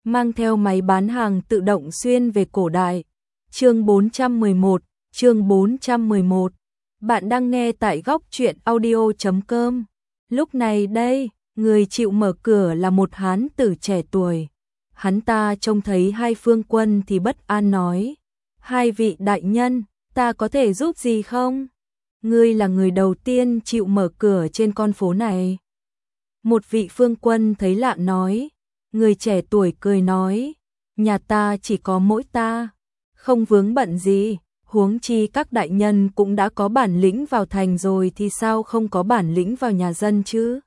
mang theo máy bán hàng tự động xuyên về cổ đại. Chương 411, chương 411. Bạn đang nghe tại góc truyện audio.com. Lúc này đây, người chịu mở cửa là một hán tử trẻ tuổi. Hắn ta trông thấy hai phương quân thì bất an nói: "Hai vị đại nhân, ta có thể giúp gì không? Ngươi là người đầu tiên chịu mở cửa trên con phố này." Một vị phương quân thấy lạ nói. Người trẻ tuổi cười nói: "Nhà ta chỉ có mỗi ta, không vướng bận gì, huống chi các đại nhân cũng đã có bản lĩnh vào thành rồi thì sao không có bản lĩnh vào nhà dân chứ?"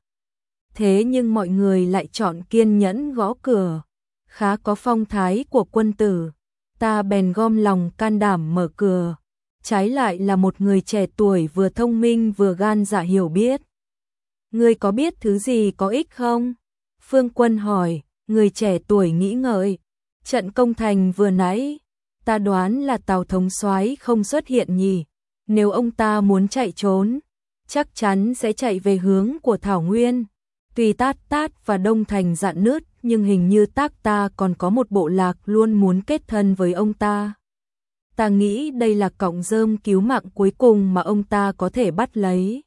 Thế nhưng mọi người lại chọn kiên nhẫn gõ cửa, khá có phong thái của quân tử. Ta bèn gom lòng can đảm mở cửa, trái lại là một người trẻ tuổi vừa thông minh vừa gan dạ hiểu biết. "Ngươi có biết thứ gì có ích không?" Phương Quân hỏi. Người trẻ tuổi nghĩ ngợi. "Trận công thành vừa nãy, ta đoán là Tào thống soái không xuất hiện nhỉ. Nếu ông ta muốn chạy trốn, chắc chắn sẽ chạy về hướng của Thảo Nguyên. Tuy Tát Tát và Đông Thành dạn nứt, nhưng hình như Tác ta còn có một bộ lạc luôn muốn kết thân với ông ta. Ta nghĩ đây là cọng rơm cứu mạng cuối cùng mà ông ta có thể bắt lấy."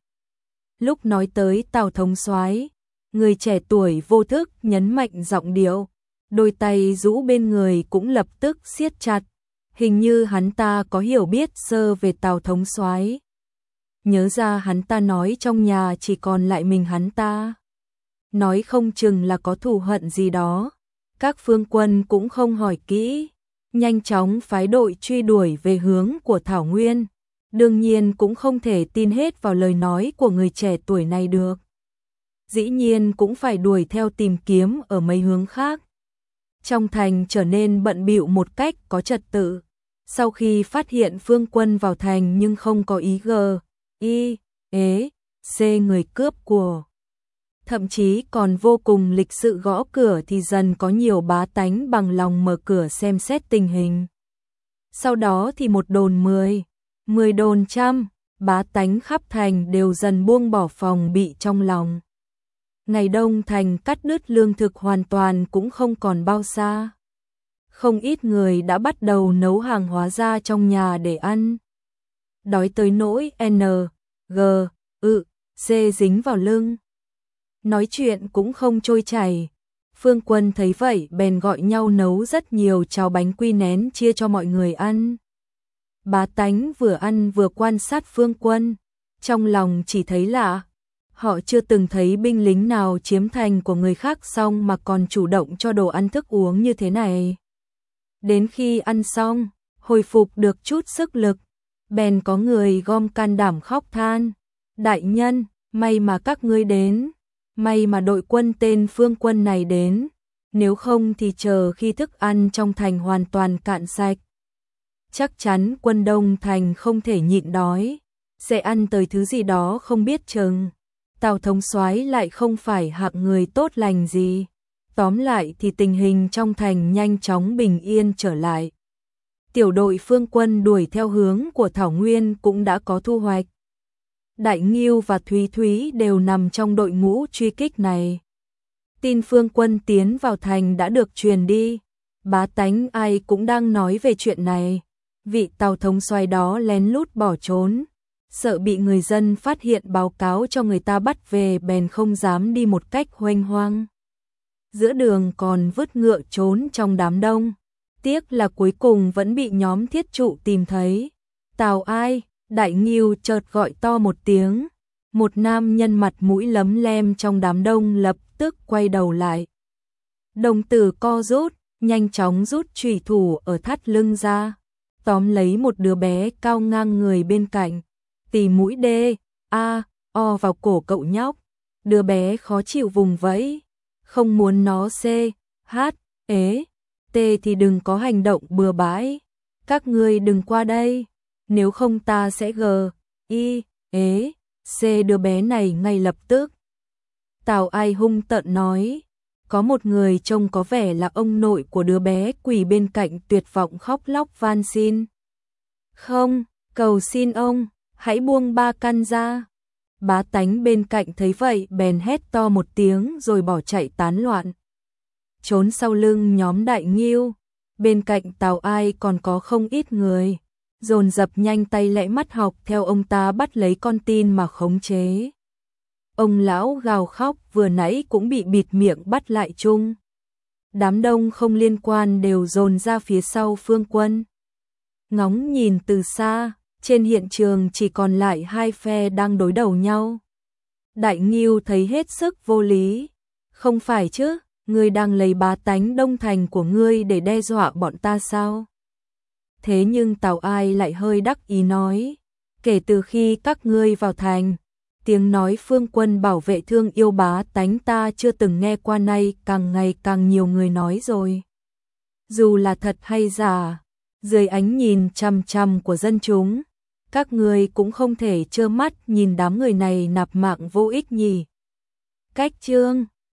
Lúc nói tới Tào thống soái, người trẻ tuổi vô thức nhấn mạnh giọng điệu, đôi tay rũ bên người cũng lập tức siết chặt, hình như hắn ta có hiểu biết sơ về Tào thống soái. Nhớ ra hắn ta nói trong nhà chỉ còn lại mình hắn ta, nói không chừng là có thù hận gì đó. Các phương quân cũng không hỏi kỹ, nhanh chóng phái đội truy đuổi về hướng của Thảo Nguyên. Đương nhiên cũng không thể tin hết vào lời nói của người trẻ tuổi này được. Dĩ nhiên cũng phải đuổi theo tìm kiếm ở mấy hướng khác. Trong thành trở nên bận bịu một cách có trật tự. Sau khi phát hiện phương quân vào thành nhưng không có ý C người cướp của, thậm chí còn vô cùng lịch sự gõ cửa thì dần có nhiều bá tánh bằng lòng mở cửa xem xét tình hình. Sau đó thì một đồn 10 đồn trăm, bá tánh khắp thành đều dần buông bỏ phòng bị trong lòng. Ngày Đông Thành cắt đứt lương thực hoàn toàn cũng không còn bao xa. Không ít người đã bắt đầu nấu hàng hóa ra trong nhà để ăn. Đói tới nỗi C dính vào lưng. Nói chuyện cũng không trôi chảy. Phương Quân thấy vậy bèn gọi nhau nấu rất nhiều cháo bánh quy nén chia cho mọi người ăn. Bá tánh vừa ăn vừa quan sát Phương Quân, trong lòng chỉ thấy lạ. Họ chưa từng thấy binh lính nào chiếm thành của người khác xong mà còn chủ động cho đồ ăn thức uống như thế này. Đến khi ăn xong, hồi phục được chút sức lực, bèn có người gom can đảm khóc than: "Đại nhân, may mà các ngươi đến, may mà đội quân tên Phương Quân này đến, nếu không thì chờ khi thức ăn trong thành hoàn toàn cạn sạch, chắc chắn quân Đông Thành không thể nhịn đói, sẽ ăn tới thứ gì đó không biết chừng. Tào thống soái lại không phải hạng người tốt lành gì." Tóm lại thì tình hình trong thành nhanh chóng bình yên trở lại. Tiểu đội Phương Quân đuổi theo hướng của Thảo Nguyên cũng đã có thu hoạch. Đại Ngưu và Thúy Thúy đều nằm trong đội ngũ truy kích này. Tin Phương Quân tiến vào thành đã được truyền đi. Bá tánh ai cũng đang nói về chuyện này. Vị Tào thống soái đó lén lút bỏ trốn, sợ bị người dân phát hiện báo cáo cho người ta bắt về bèn không dám đi một cách huênh hoang. Giữa đường còn vứt ngựa trốn trong đám đông. Tiếc là cuối cùng vẫn bị nhóm thiết trụ tìm thấy. "Tào ai?" Đại Ngưu chợt gọi to một tiếng. Một nam nhân mặt mũi lấm lem trong đám đông lập tức quay đầu lại. Đồng tử co rút, nhanh chóng rút chủy thủ ở thắt lưng ra, tóm lấy một đứa bé cao ngang người bên cạnh, tì mũi O vào cổ cậu nhóc. Đứa bé khó chịu vùng vẫy, không muốn nó thì đừng có hành động bừa bãi. "Các ngươi đừng qua đây, nếu không ta sẽ đứa bé này ngay lập tức." Tào ai hung tợn nói. Có một người trông có vẻ là ông nội của đứa bé quỳ bên cạnh tuyệt vọng khóc lóc van xin: "Không, cầu xin ông, hãy buông ba căn ra." Bá tánh bên cạnh thấy vậy bèn hét to một tiếng rồi bỏ chạy tán loạn. trốn sau lưng nhóm Đại Ngưu. Bên cạnh Tào Ai còn có không ít người, dồn dập nhanh tay lẹ mắt học theo ông ta bắt lấy con tin mà khống chế. Ông lão gào khóc vừa nãy cũng bị bịt miệng bắt lại chung. Đám đông không liên quan đều dồn ra phía sau Phương Quân. Ngóng nhìn từ xa, trên hiện trường chỉ còn lại hai phe đang đối đầu nhau. Đại Ngưu thấy hết sức vô lý. Không phải chứ, ngươi đang lấy bá tánh Đông Thành của ngươi để đe dọa bọn ta sao? Thế nhưng Tào Ai lại hơi đắc ý nói, kể từ khi các ngươi vào thành, tiếng nói Phương Quân bảo vệ thương yêu bá tánh ta chưa từng nghe qua, nay càng ngày càng nhiều người nói rồi. Dù là thật hay giả, dưới ánh nhìn chằm chằm của dân chúng, các ngươi cũng không thể trơ mắt nhìn đám người này nạp mạng vô ích nhỉ. Cách chương